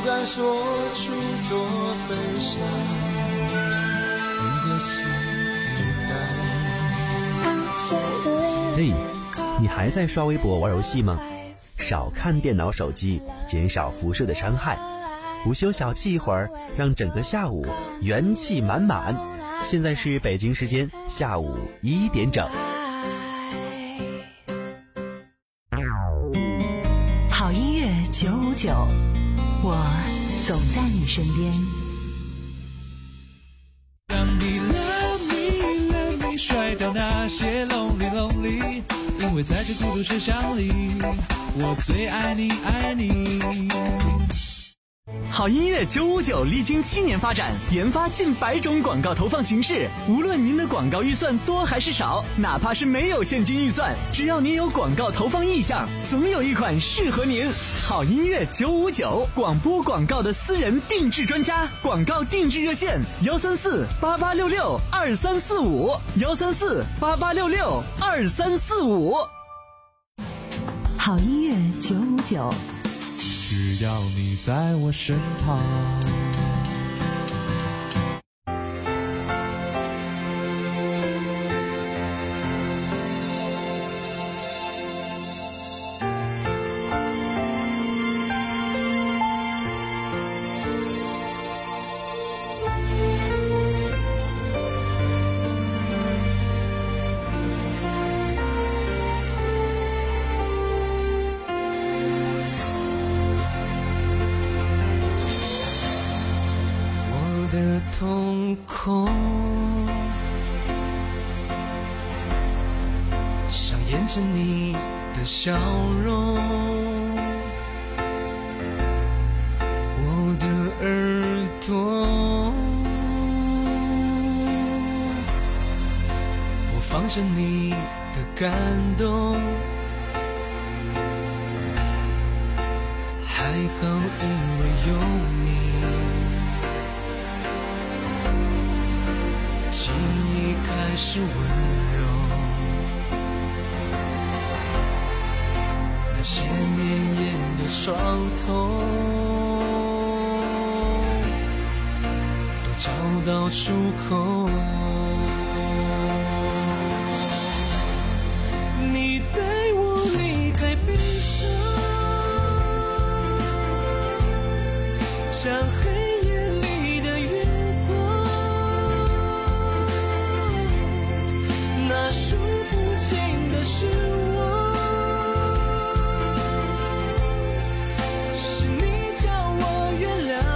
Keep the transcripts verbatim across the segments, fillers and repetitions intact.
敢说出多悲伤，你的心已嘿，你还在刷微博玩游戏吗？少看电脑手机，减少辐射的伤害。午休小憩一会儿，让整个下午元气满满。现在是北京时间下午一点整。 好音乐九五九，我总在你身边。 让你 love me love me 甩掉那些 lonely lonely， 因为在这孤独世上里，我最爱你爱你。 好音乐九五九历经七年发展，研发近百种广告投放形式。无论您的广告预算多还是少，哪怕是没有现金预算，只要您有广告投放意向，总有一款适合您。好音乐九五九，广播广告的私人定制专家，广告定制热线幺三四八八六六二三四五幺三四八八六六二三四五。 好音乐九五九。 只要你在我身旁。 的瞳孔上演着你的笑容，我的耳朵播放着你的感动，还好因为有你，记忆开始温柔，那些绵延的伤痛都找到出口。你带我离开悲伤，像黑夜里的月光，那数不尽的失望，是你叫我原谅。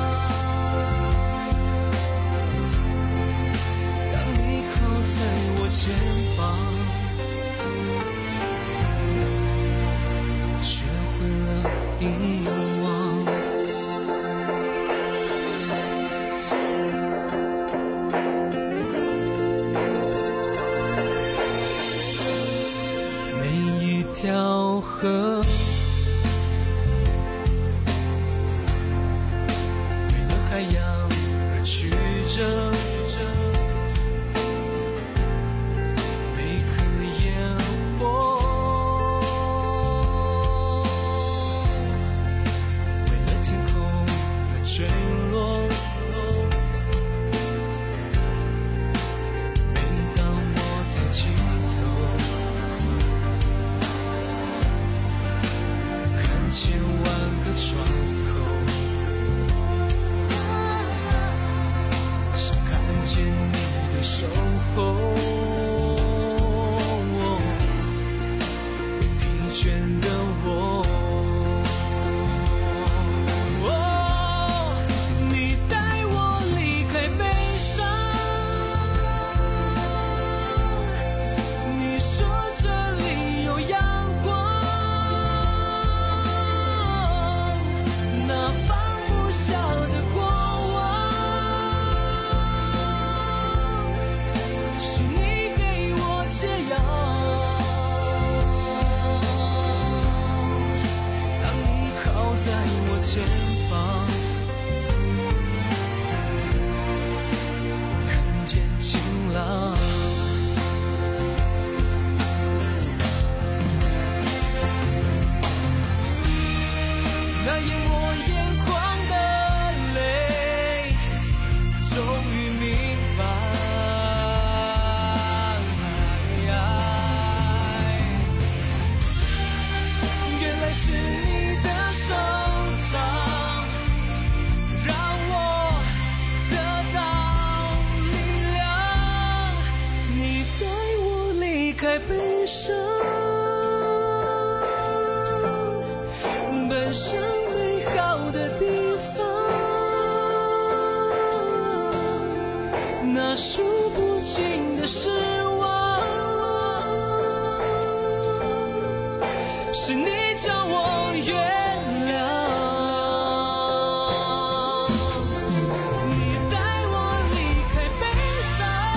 当你靠在我肩膀，我学会了遗忘。每一条河为了海洋而曲折，每颗烟火为了天空而坠落。每当我抬起头，看千万个窗口，想看见你的守候，不疲倦的我。你带我离开悲伤，你说这里有阳光，那放不下的过往，是你给我解药。当你靠在我肩膀，我看见晴朗。那淹没眼眶那数不尽的失望，是你叫我原谅，你带我离开悲伤，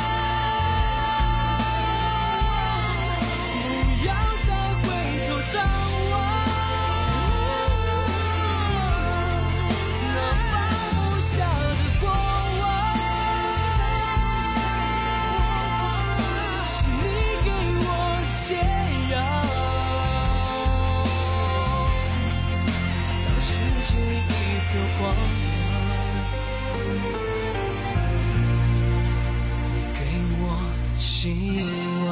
不要再回头张望，那放不下的过往，是你给我解药，让世界一个荒凉，你给我希望。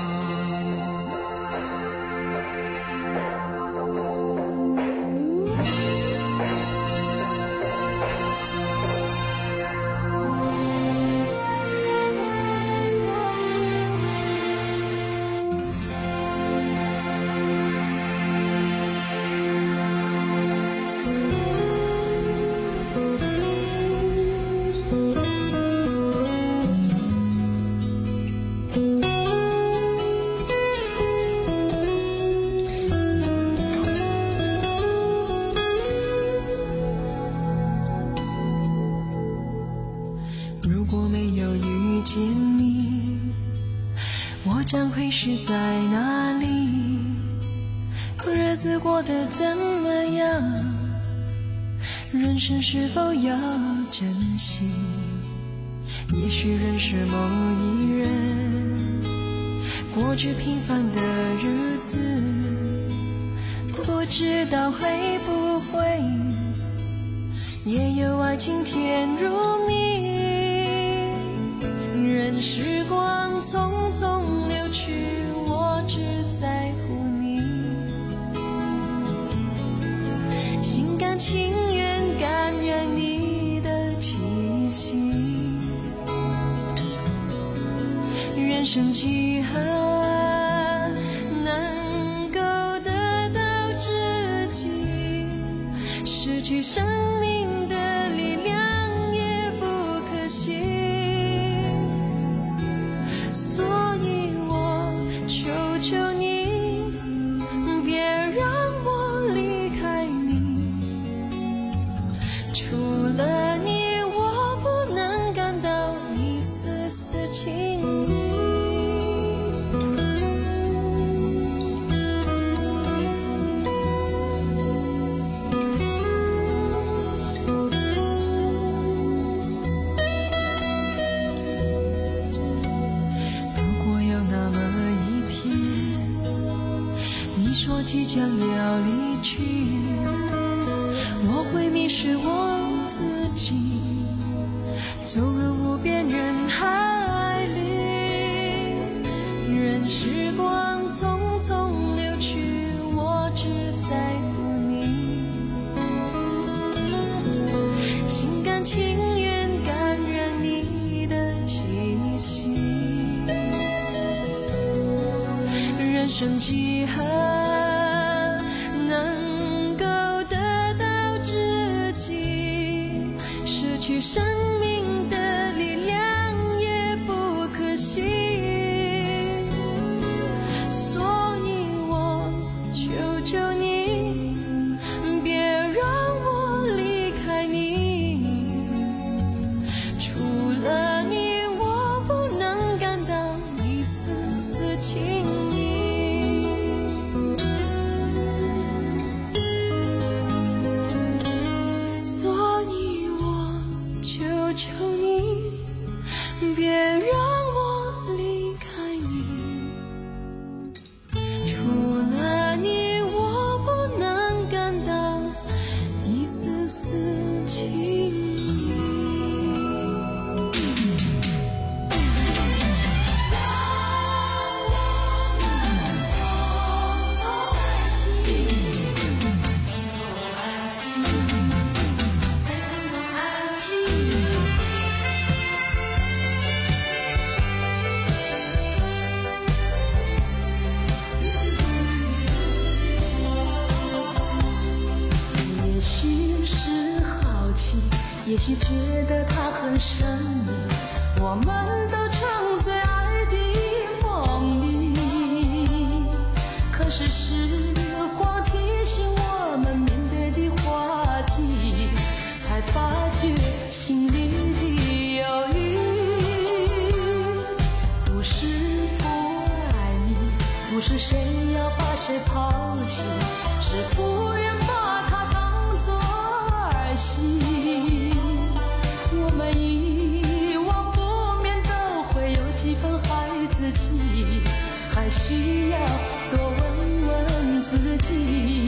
如果没有遇见你，我将会是在哪里？日子过得怎么样？人生是否要珍惜？也许认识某一人，过着平凡的日子，不知道会不会也有爱情甜如蜜。任时光匆匆流去，我只在乎你，心甘情愿感染你的气息。人生几何能够得到知己，失去生命的力量也不可惜。所以我求求你，别让我离开你，除了你我不能感到一丝丝情意。说即将要离去，我会迷失我自己，走入无边人海里。任时光匆匆流去，我只在乎你，心甘情愿感染你的气息。人生几何能够得到知己，失去生命的力量也不可惜。所以我求求你，别让我离开你，除了你我不能感到一丝丝情意。求你，别让我离开你，除了你我不能感到一丝丝情意。也许觉得它很神秘，我我们都沉醉爱的梦里。可是时光提醒我们面对的话题，才发觉心里的犹豫。不是不爱你，不是谁要把谁抛弃，是不愿把它当作儿戏。我们遗忘不免都会有几分孩子气，还需要多问问自己，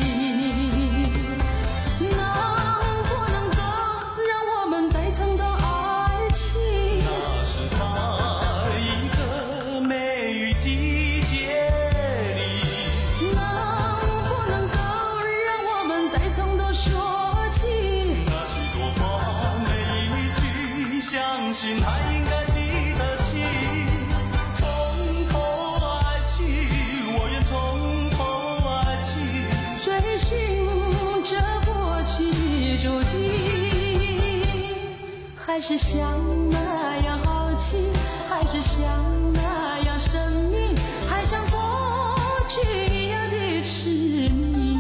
能不能够让我们再尝到爱情？ 那是在一个梅雨季节里， 能不能够让我们再从头说起？ 那许多话每一句，相信还应该记得起。从头爱起，我愿从头爱起。 追寻着过去的足迹，还是像那样好奇，还是像那样神秘，还像过去一样的痴迷。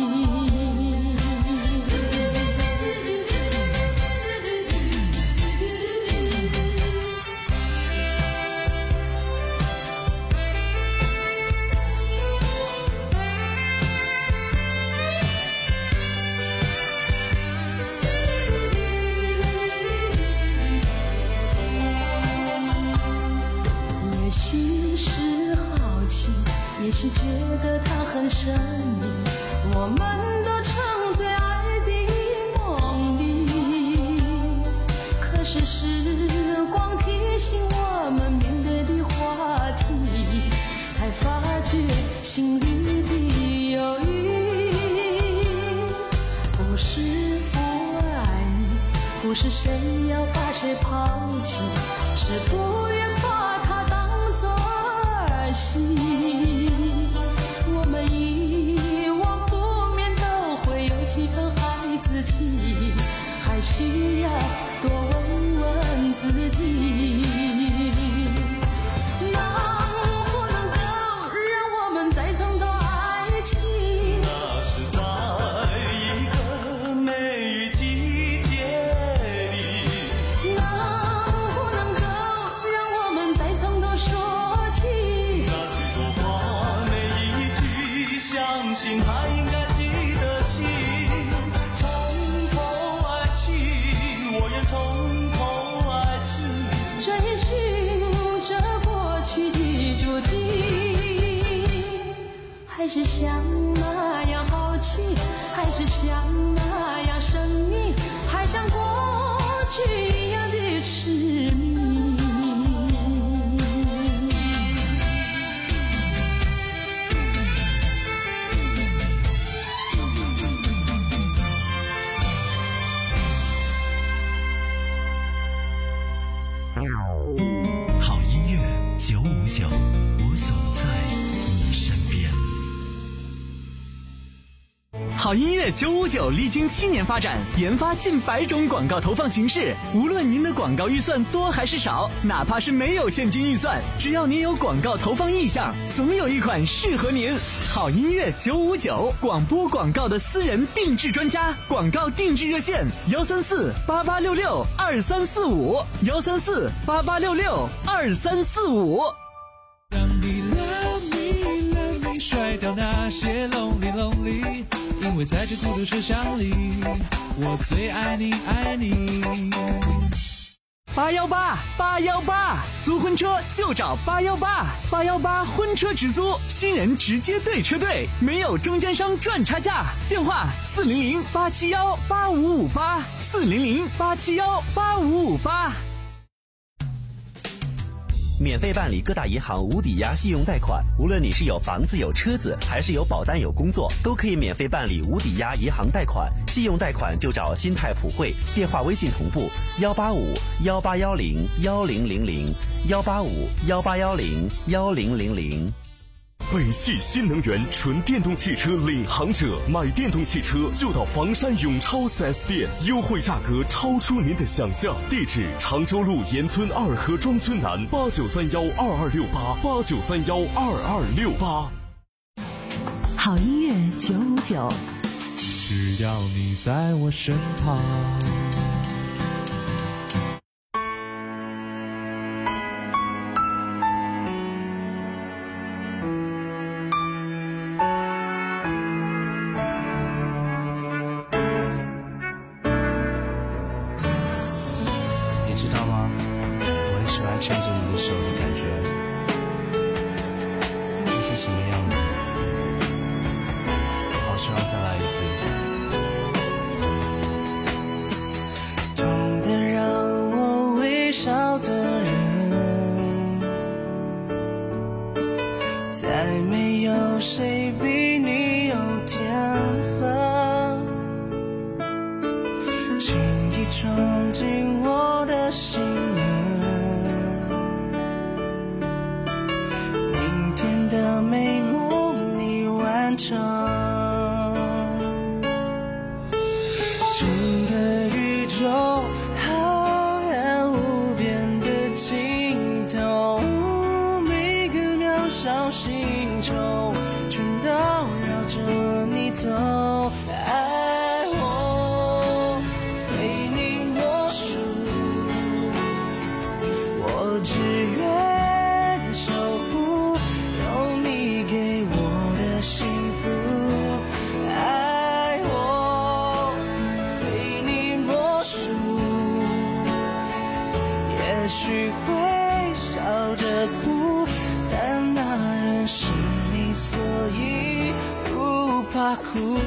也许是好奇，也许觉得它很神秘，我们都沉醉爱的梦里。可是时光提醒我们面对的话题，才发觉心里的犹豫。不是不爱你，不是谁要把谁抛弃，是不愿把它当作儿戏。我们遗忘不免都会有几分孩子气，还需要多问问自己，能不能够让我们再尝到爱情？ 那是在一个梅雨季节里， 能不能够让我们再从头说起？ 那许多话每一句，相信还应该记得起。从头爱起，我愿从头爱起。 追寻着过去的足迹，还是像那样好奇，还是像那样神秘，还像过去一样的痴迷。 好音乐九五九，我总在你身边。 好音乐九五九历经七年发展，研发近百种广告投放形式。无论您的广告预算多还是少，哪怕是没有现金预算，只要您有广告投放意向，总有一款适合您。好音乐九五九，广播广告的私人定制专家，广告定制热线：幺三四八八六六二三四五，幺三四八八六六二三四五。 让你 love me love me 甩掉那些 lonely lonely， 因为在这孤独车厢里，我最爱你爱你。 八幺八八幺八，租婚车就找八幺八，八幺八婚车直租，新人直接对车队，没有中间商赚差价。电话四零零八七幺八五五八，四零零八七幺八五五八。 免费办理各大银行无抵押信用贷款，无论你是有房子有车子，还是有保单有工作，都可以免费办理无抵押银行贷款。信用贷款就找新泰普惠，电话微信同步幺八五幺八幺零幺零零零幺八五幺八幺零幺零零零。 北汽新能源纯电动汽车领航者，买电动汽车就到房山永超 四 S 店，优惠价格超出您的想象。地址：常州路沿村二河庄村南，八九三幺二二六八八九三幺二二六八。 好音乐九五九， 只要你在我身旁。 你知道吗？我很喜欢牵着你的手的感觉，你是什么样子？好希望再来一次。懂得让我微笑的人，再没有谁比你有天分，轻易闯进我的心门，明天的美梦你完成。整个宇宙浩瀚无边的尽头，每个渺小星球全都绕着你走。爱我非你莫属，我只愿守护有你给我的幸福。爱我非你莫属，也许会笑着哭，但那人是你，所以不怕哭。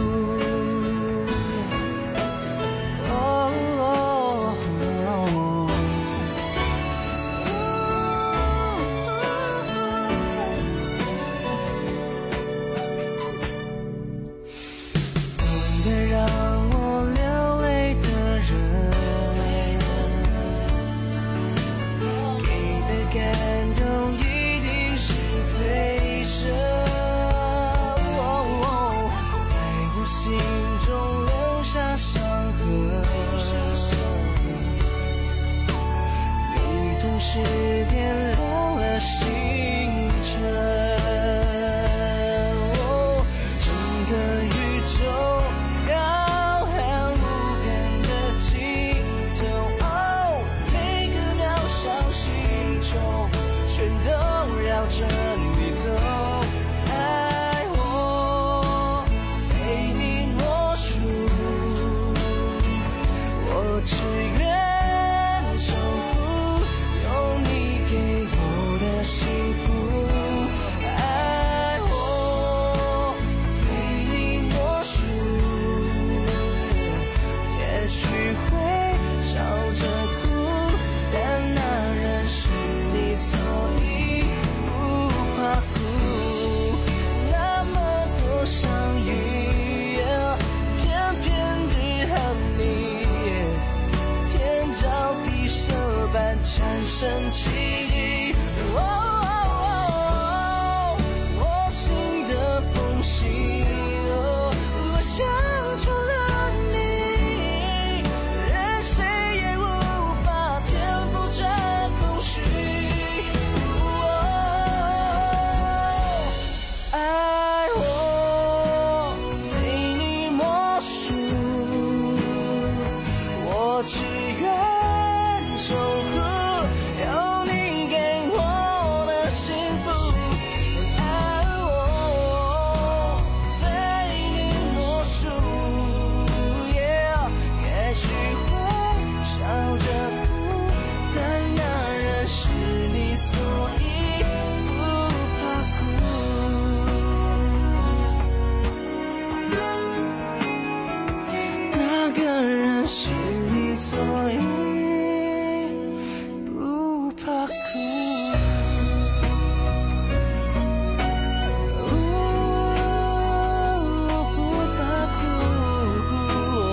懂得让我流泪的人，给的感动一定是最深，在我心中留下伤痕，你同时点亮了星辰。整个宇宙浩瀚无边的尽头，哦，每个渺小星球全都绕着你走。爱我非你莫属，我只愿守护有你给我的幸福。爱我非你莫属，也许会笑着哭，但那人是你，所以不怕哭。那么多相遇，偏偏只和你天造地设般产生奇迹。哦我心的缝隙，哦我想出了你，任谁也无法填补这空虚。哦爱我非你莫属，我只愿守护有你给我的幸福。爱我非你莫属，也许会笑着哭，但那人是你，所以不怕哭。那个人是你，所以不怕哭。不怕哭。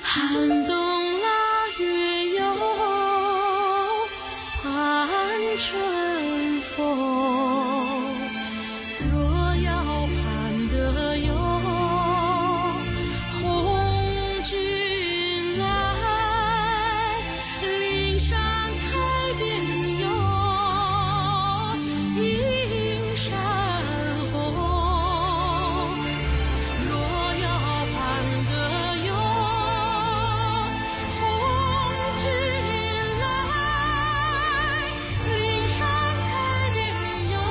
寒冬腊月有盼春风，若要盼得有红军来，岭上开遍有映山红。若要盼得有红军来，岭上开遍有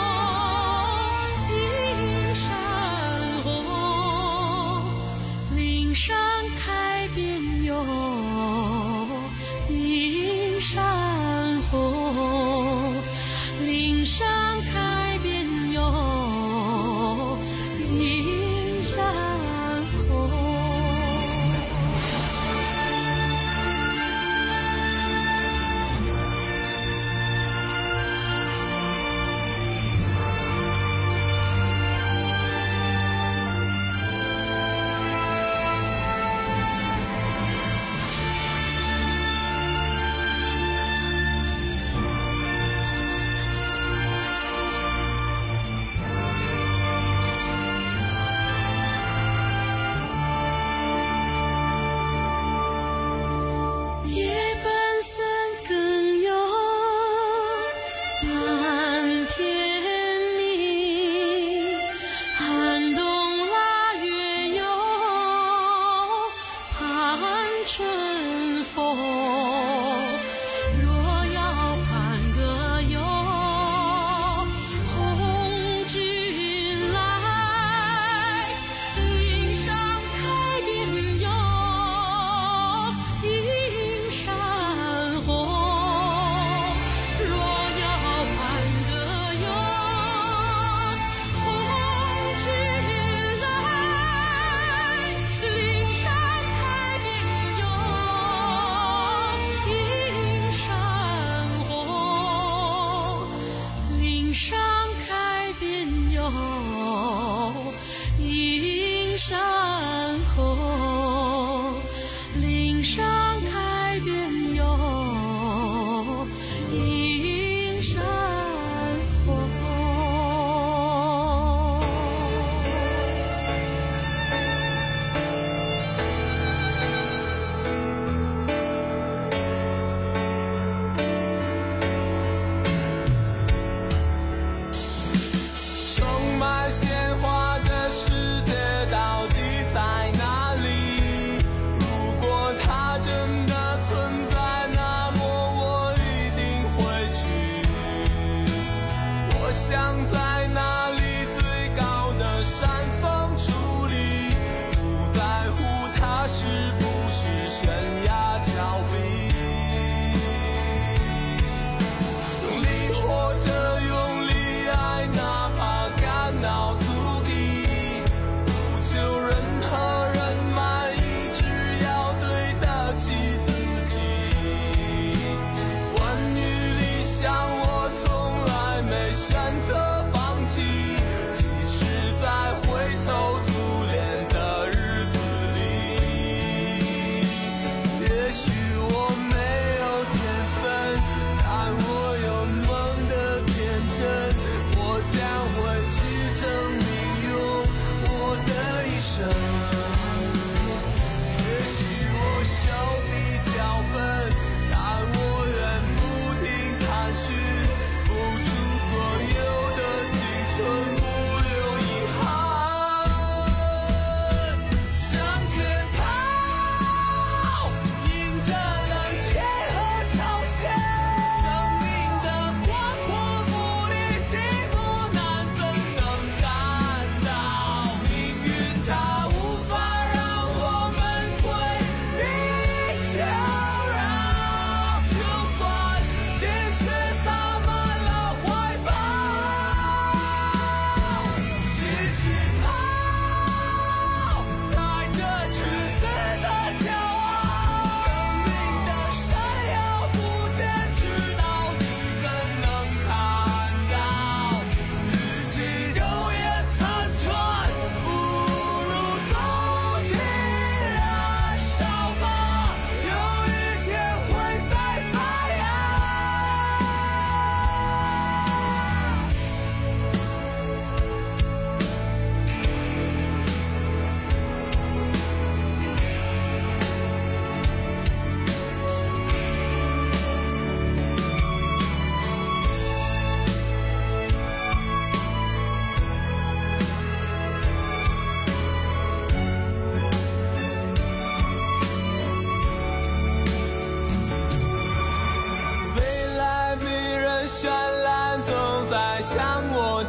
映山红，岭上开遍有映山红，岭上开遍有映山红。夜半三更有满天明，寒冬腊月有盼春风。若要盼得有红军来，岭上开遍有映山红。若要盼得有红军来，岭上开遍有映山红，岭上开遍有映山红，岭上开遍有映山红。 充满鲜花的世界到底在哪里？如果它真的存在，那么我一定会去。我想在那里最高的山峰矗立，不在乎它是不是悬崖峭壁。用力活着，用力爱，哪怕肝脑涂地，不求任何人满意，只要对得起自己。关于理想，我从来没选择放弃，即使在灰头土脸的日子里。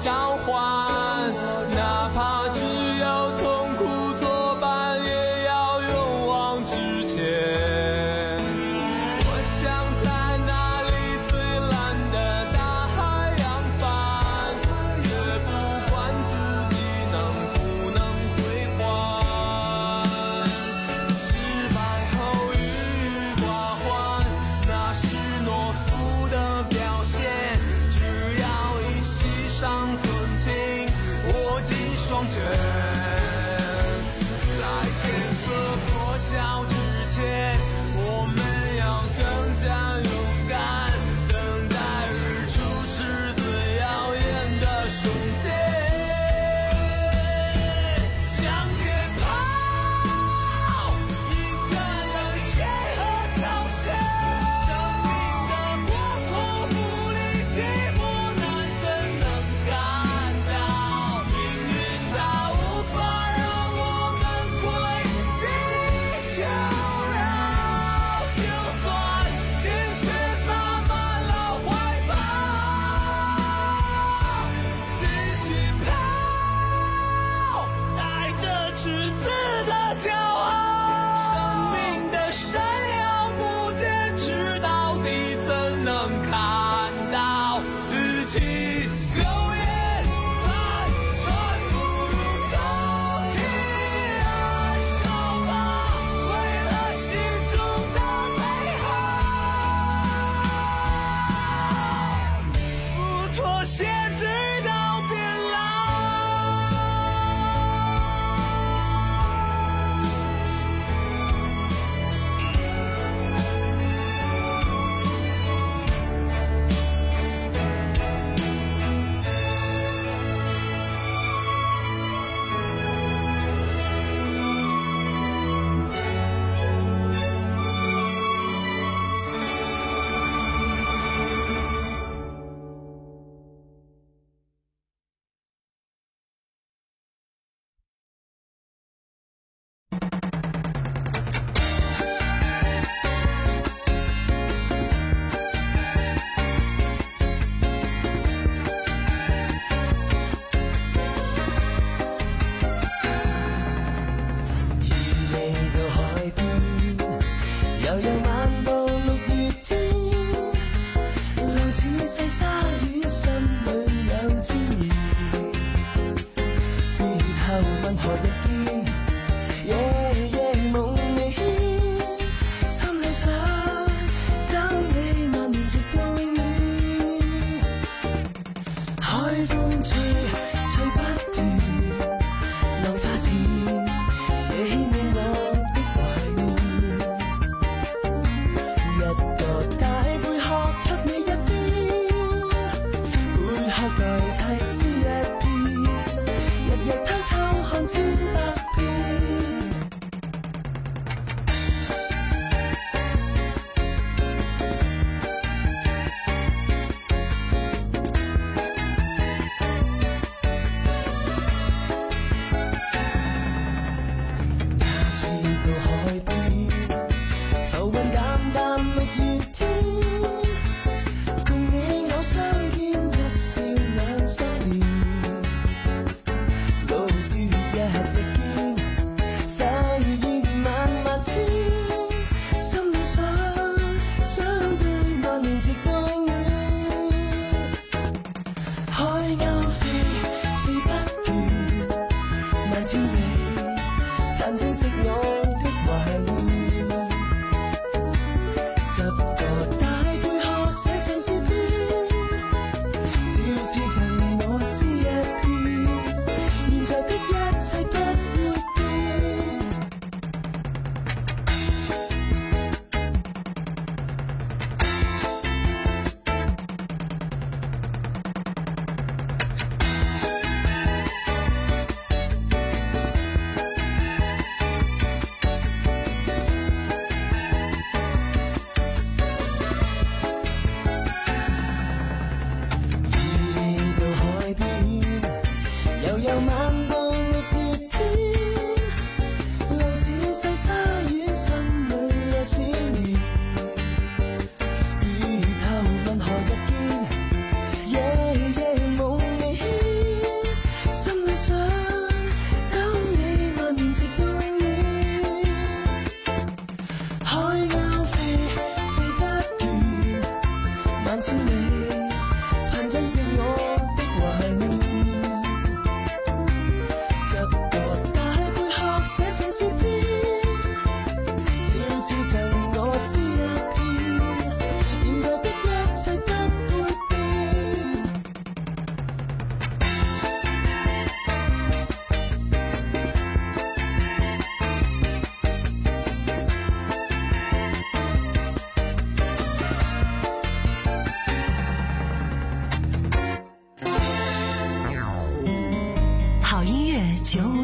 交换，哪怕只有痛苦作伴，也要勇往直前。我想在那里最蓝的大海扬帆，却不管自己能不能归还。失败后郁寡欢，那是懦夫的表现，只要一息尚存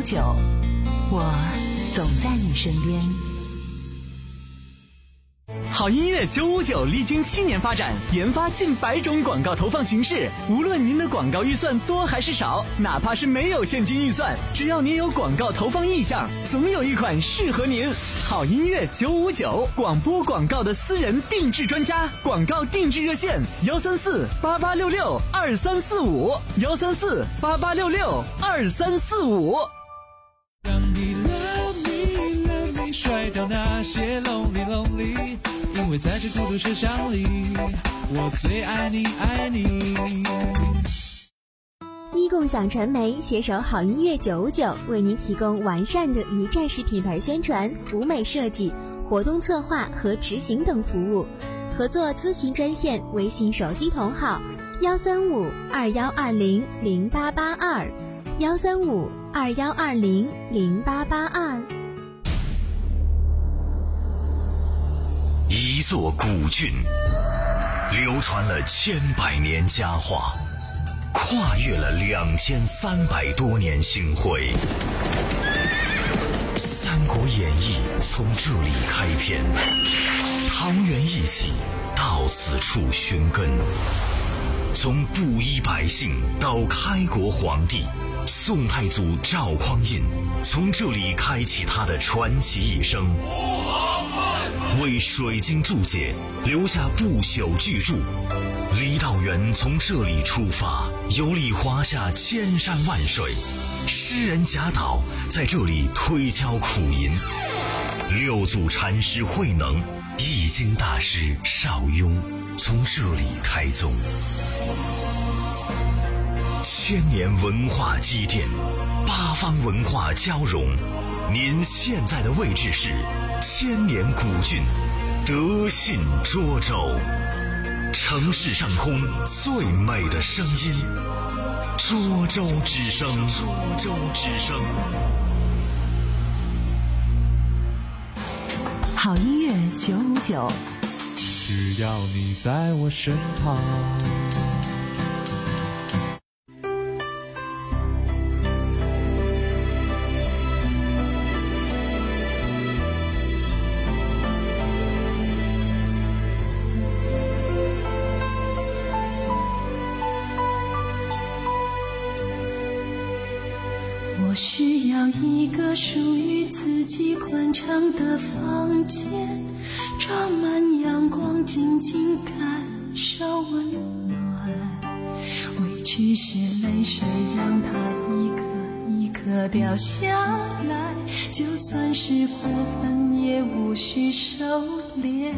九，我总在你身边。 好音乐九五九历经七年发展，研发近百种广告投放形式。无论您的广告预算多还是少，哪怕是没有现金预算，只要您有广告投放意向，总有一款适合您。好音乐九五九，广播广告的私人定制专家，广告定制热线：幺三四八八六六二三四五，幺三四八八六六二三四五。 让你 love me love me 甩掉那些 lonely lonely， 因为在这孤独车厢里，我最爱你爱你。 一共享传媒携手好音乐九五九，为您提供完善的一站式品牌宣传、舞美设计、活动策划和执行等服务。合作咨询专线：微信手机同号幺三五二幺二零零八八二，幺三五二幺二零零八八二。 一座古郡，流传了千百年佳话，跨越了两千三百多年星辉。《三国演义》从这里开篇，唐元义气到此处寻根。从布衣百姓到开国皇帝，宋太祖赵匡胤从这里开启他的传奇一生，为水晶注解留下不朽巨著。李道元从这里出发，游历华夏千山万水，诗人贾岛在这里推敲苦吟，六祖禅师慧能、易经大师邵雍从这里开宗。千年文化积淀，八方文化交融。您现在的位置是千年古郡德信涿州，城市上空最美的声音，涿州之声，涿州之声。 好音乐九五九， 只要你在我身旁。 我需要一个属于自己宽敞的房间，装满阳光，静静感受温暖。委屈是泪水，让它一颗一颗掉下来，就算是过分也无需收敛。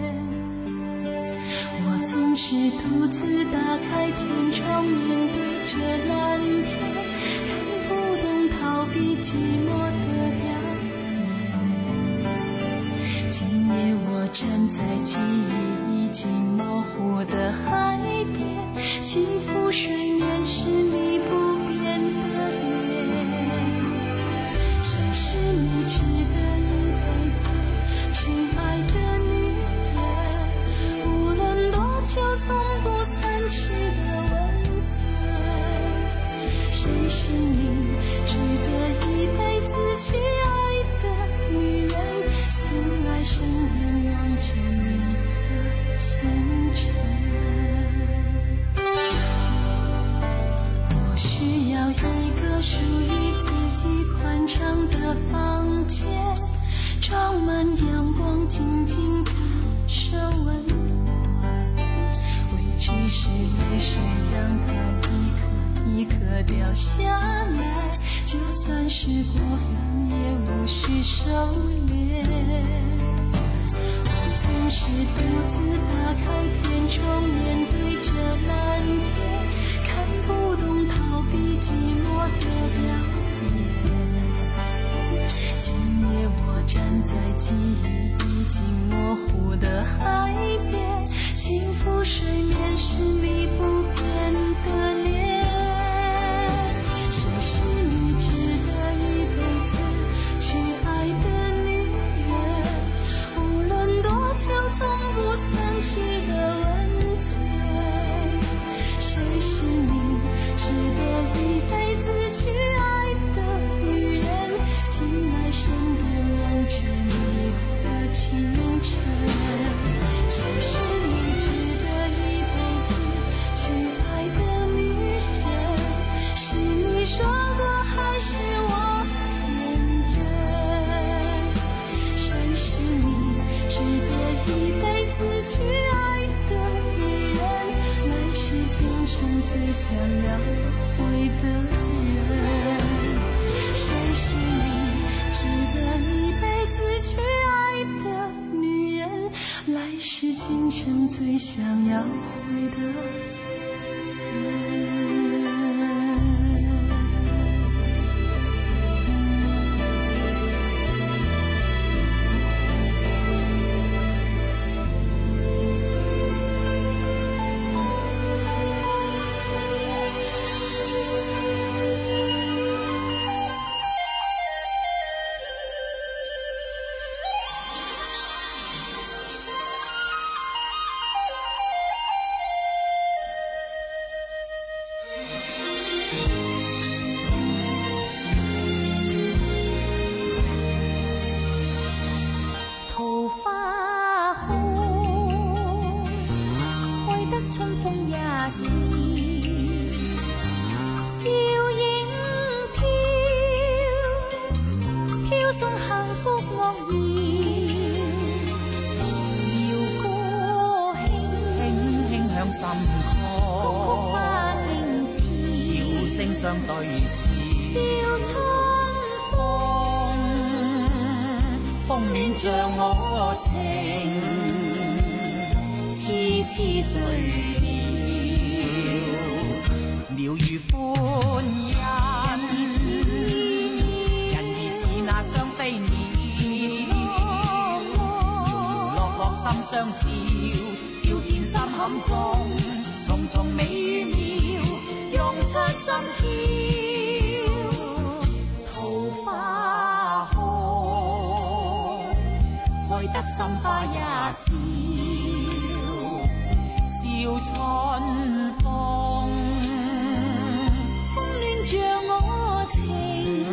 我总是独自打开天窗，面对着蓝天，逃避寂寞的表演。今夜我站在记忆已经模糊的海边，轻抚水面是你不变的脸。谁是你值得一辈子去爱的女人？无论多久从不散去的温存。谁是你值得一辈子去爱的女人？醒来深眼望着你的清晨。我需要一个属于自己宽敞的房间，装满阳光，静静感受温暖。委屈是泪水，让它一颗一颗掉下来，就算是过分也无需收敛。我总是独自打开天窗，面对着蓝天，看不懂逃避寂寞的表演。今夜我站在记忆已经模糊的海边，轻抚水面是你不变的脸。谁是你值得一辈子去爱的女人？无论多久从不散去的温存。谁是你值得一辈子去爱的女人？ 一辈子去爱的女人，来世今生最想要回的人。谁是你值得一辈子去爱的女人，来世今生最想要回的人。 心曲，潮聲相對時， 笑春風， 風暖像我情，痴痴醉了，鳥語歡欣，人兒似那雙飛鳥，搖落落心相照。照見心坎中，重重美妙，用出心竅。桃花開，開得心花也笑，笑春風， 風暖像我情，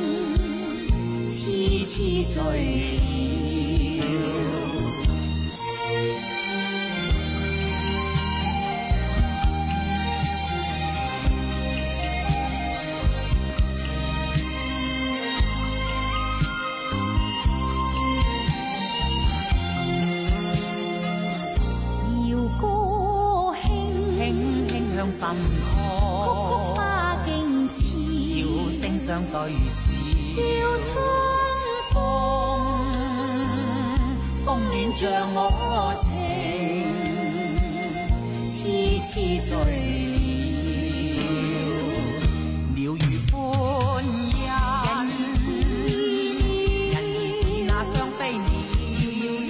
痴痴醉了。 心曲，曲曲花徑似， 潮聲相對時， 笑春風， 風暖像我情，痴痴醉了，鳥語歡欣，人兒似那雙飛鳥，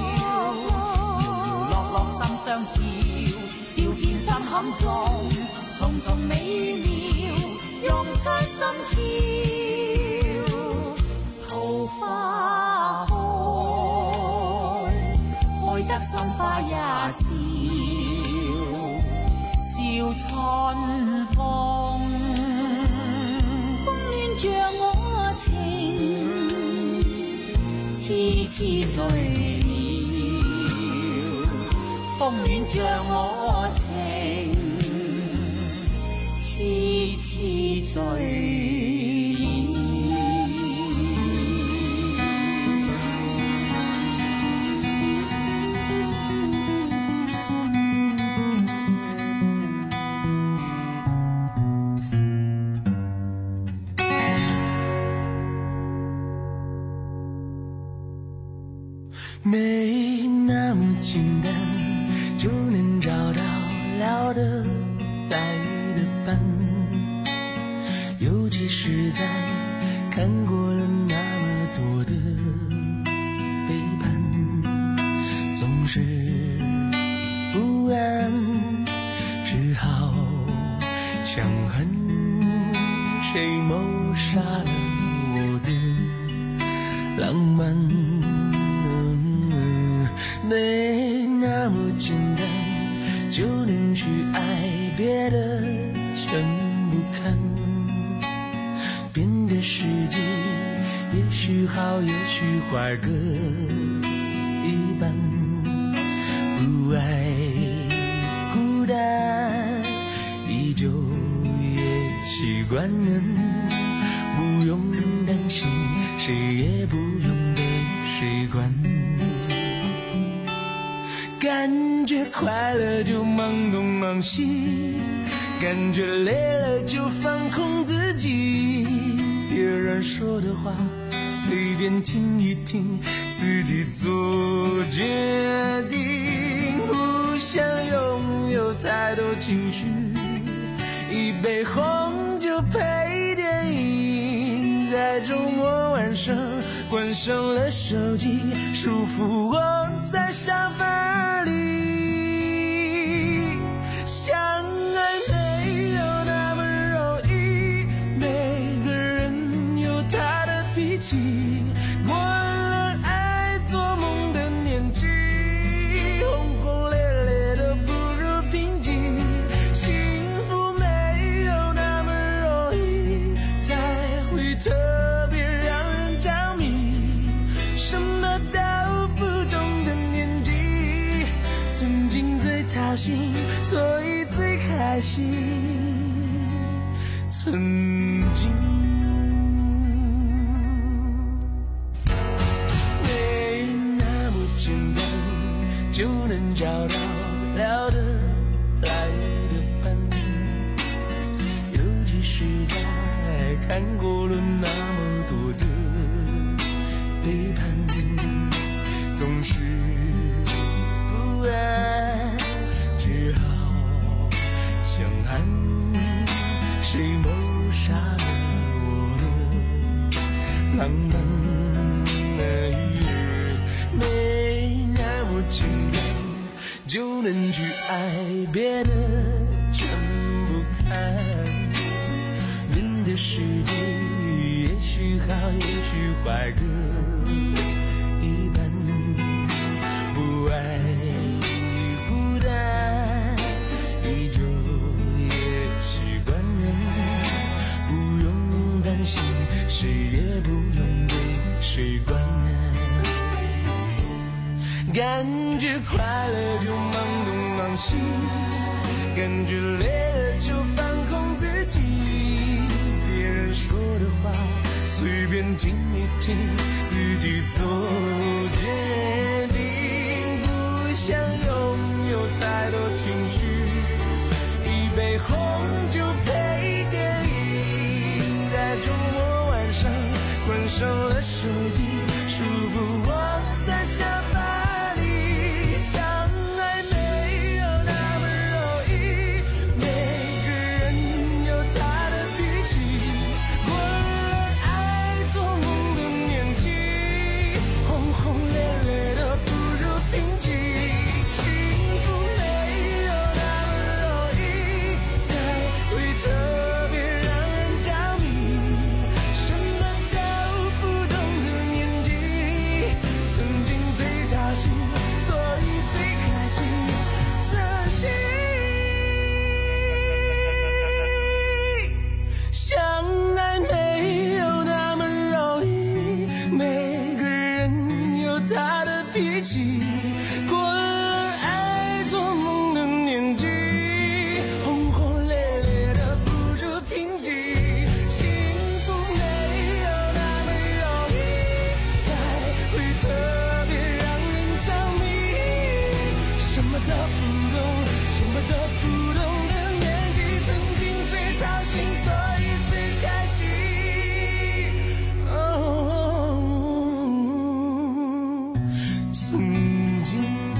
搖落落心相照。照見心坎中，重重美妙，用出心竅。桃花開，開得心花也笑，笑春風， 風暖像我情， 痴痴醉了，風暖像我情，痴痴醉了。 没那么简单就能找到聊得来的伴，尤其是在看过了那么多的背叛，总是不安，只好想恨谁谋杀了我的浪漫。没那么简单就能去爱，别的全不看，变的世界也许好也许坏各一半，不爱孤单依旧也习惯，不用担心谁也不用被谁管。 感觉快乐就忙东忙西，感觉累了就放空自己，别人说的话随便听一听，自己做决定，不想拥有太多情绪，一杯红酒配电影，在周末晚上关上了手机，舒服窝在沙发里。相爱没有那么容易，每个人有他的脾气，过了爱做梦的年纪，轰轰烈烈的不如平静，幸福没有那么容易，才会特别让人着迷，什么都不懂的年纪，曾经最掏心，所以最开心，曾经没那么简单就能找到聊得来的伴，尤其是在看过了那么多的背叛，总是不安，只好想喊谁谋杀了我的浪漫，没那么简单就能去爱，别的全不看，人的世界也许好也许坏各一半，不爱孤单依旧也习惯，不用担心谁也不用被谁管，感觉快乐就忙东忙西，感觉累了就放空自己，别人说的话随便听一听，自己做决定，不想拥有太多情绪，一杯红酒配电影，在周末晚上关上了手机，舒服窝在沙发里。相爱没有那么容易，每个人有他的脾气，过了爱做梦的年纪，轰轰烈烈的不如平静，幸福没有那么容易，才会特别让人着迷，什么都不懂的年纪，曾经最掏心，所以最开心，曾经相爱没有那么容易，每个人有他的脾气，过了爱做梦的年纪，轰轰烈烈的不如平静，幸福没有那么容易，才会特别让人着迷，什么都不懂，什么都不懂的年纪，曾经最掏心，所以最开心。哦，曾经。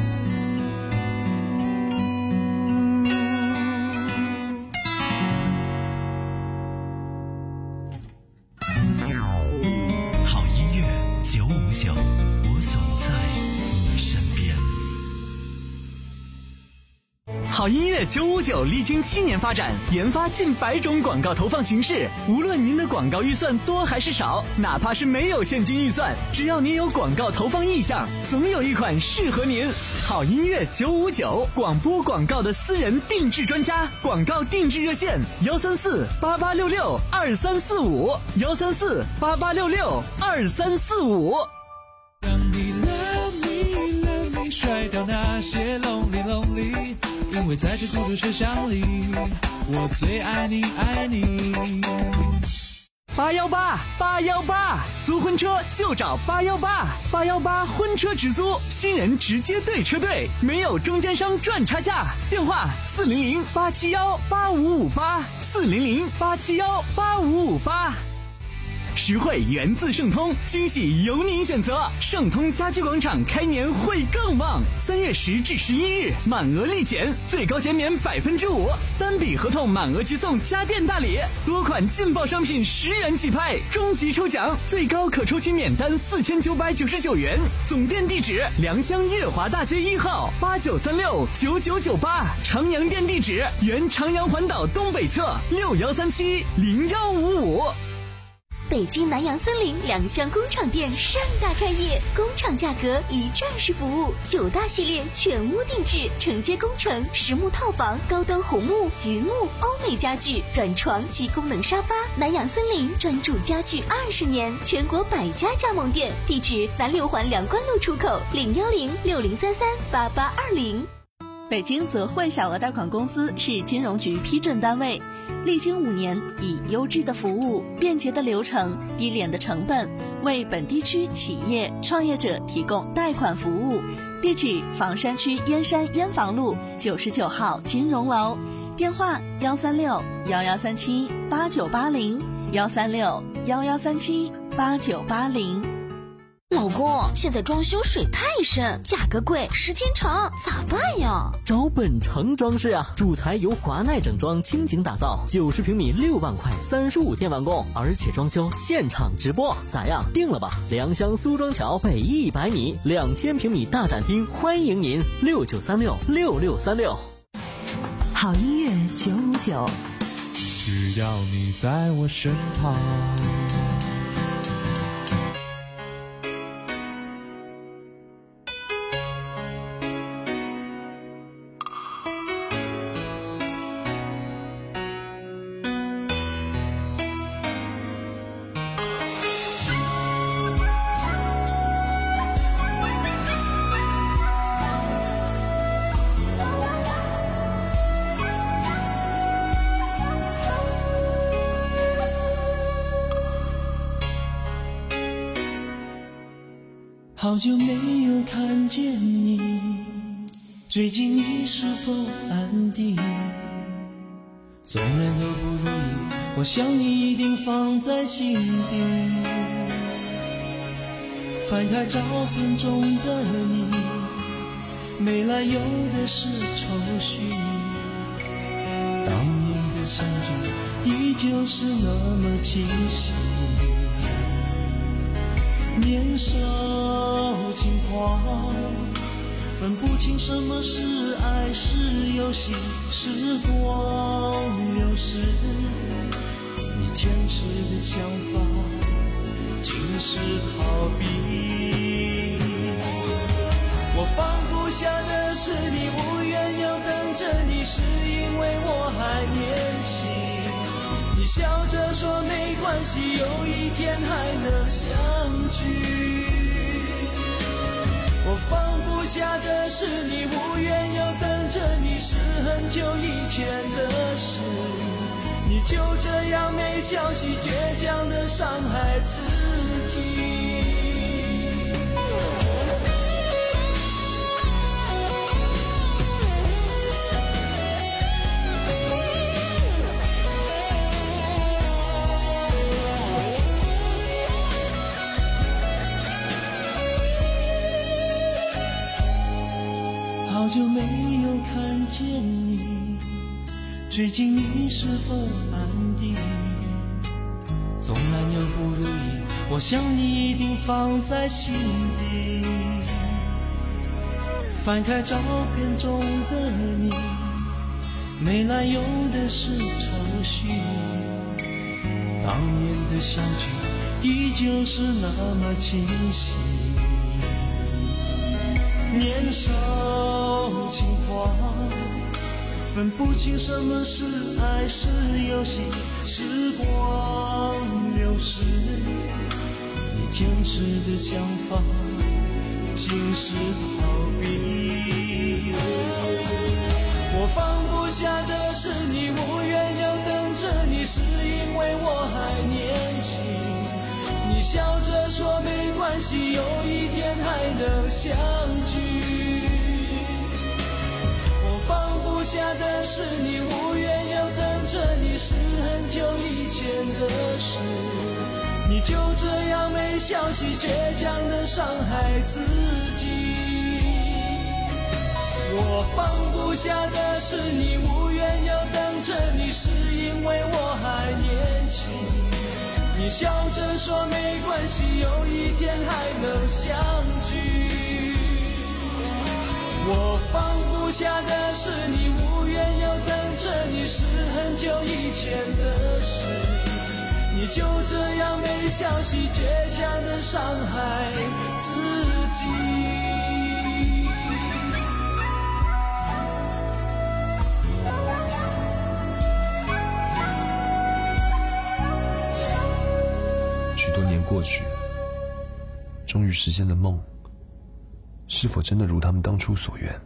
好音乐九五九，我总在你身边。 好音乐九五九历经七年发展，研发近百种广告投放形式。无论您的广告预算多还是少，哪怕是没有现金预算，只要您有广告投放意向，总有一款适合您。好音乐九五九，广播广告的私人定制专家，广告定制热线：幺三四八八六六二三四五，幺三四八八六六二三四五。 让你 love me love me 甩掉那些 lonely lonely， 因为在这孤独车厢里，我最爱你爱你。 八幺八八幺八，租婚车就找八幺八八幺八婚车直租，新人直接对车队，没有中间商赚差价。电话四零零八七幺八五五八，四零零八七幺八五五八。实惠源自盛通，惊喜由您选择。盛通家居广场开年会更旺，三月十至十一日满额立减，最高减免百分之五，单笔合同满额即送家电大礼，多款劲爆商品十元起拍，终极抽奖最高可抽取免单四千九百九十九元。总店地址：良乡悦华大街一号八九三六九九九八，长阳店地址：原长阳环岛东北侧六幺三七零幺五五。 北京南阳森林良乡工厂店盛大开业，工厂价格一站式服务，九大系列全屋定制，承接工程、实木套房、高端红木、榆木、欧美家具、软床及功能沙发。南阳森林专注家具二十年，全国百家加盟店，地址南六环梁关路出口零幺零六零三三八八二零。 北京泽汇小额贷款公司是金融局批准单位，历经五年，以优质的服务、便捷的流程、低廉的成本，为本地区企业创业者提供贷款服务。地址：房山区燕山燕房路九十九号金融楼，电话：幺三六幺幺三七八九八零，幺三六幺幺三七八九八零。 老公，现在装修水太深，价格贵，时间长，咋办呀？ 找本城装饰啊，主材由华奈整装倾情打造，九十平米六万块，三十五天完工，而且装修现场直播，咋样？定了吧！良乡苏庄桥北一百米，两千平米大展厅，欢迎您，六九三六六六三六。 好音乐九五九， 只要你在我身旁。 好久没有看见你，最近你是否安定？纵然都不如意，我想你一定放在心底。翻开照片中的你，没来由的是愁绪，当年的相聚依旧是那么清晰。年少轻狂，分不清什么是爱是游戏，时光流逝，你坚持的想法尽是逃避。我放不下的是你，无缘又等着你，是因为我还年轻。你笑着说没关系，有一天还能相聚。我放不下的是你，无缘又等着你，是很久以前的事。你就这样没消息，倔强地伤害自己。好久没有看见你，最近你是否安定？纵然有不如意，我想你一定放在心底。翻开照片中的你，没来由的是愁绪，当年的相聚依旧是那么清晰。年少轻狂，分不清什么是爱是游戏，时光流逝，你坚持的想法尽是逃避。我放不下的是你，无缘又等着你，是因为我还年轻。 笑着说没关系，有一天还能相聚。我放不下的是你，无缘又等着你，是很久以前的事。你就这样没消息，倔强的伤害自己。我放不下的是你，无缘又等着你，是因为我还年轻。你笑着说没关系，有一天还能相聚。我放不下的是你，无缘又等着你，是很久以前的事。你就这样没消息，倔强的伤害自己。 许多年过去，终于实现了梦，是否真的如他们当初所愿？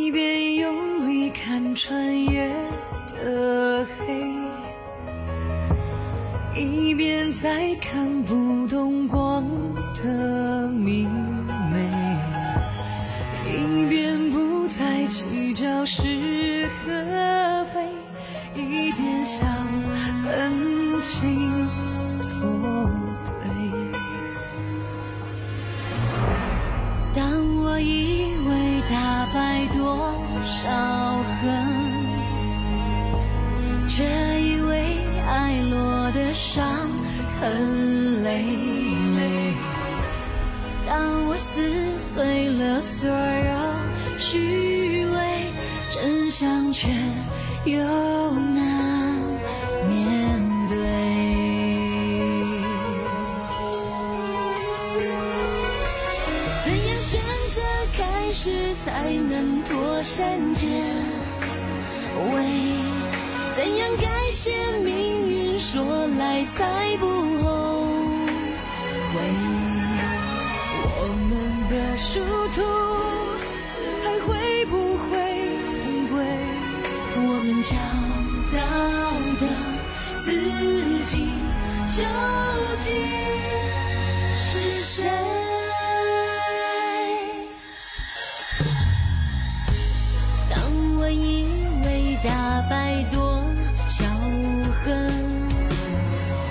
一边用力看穿夜的黑，一边再看不懂光的明媚，一边不再计较是和非，一边想分清错对。当我以为打败多少恨，却以为爱落的伤很累累。当我撕碎了所有虚伪，真相却又难面对。怎样选择开始才能脱善戒伪？怎样改写命运说来才不后悔？我们的殊途还会不会同归？我们找到的自己究竟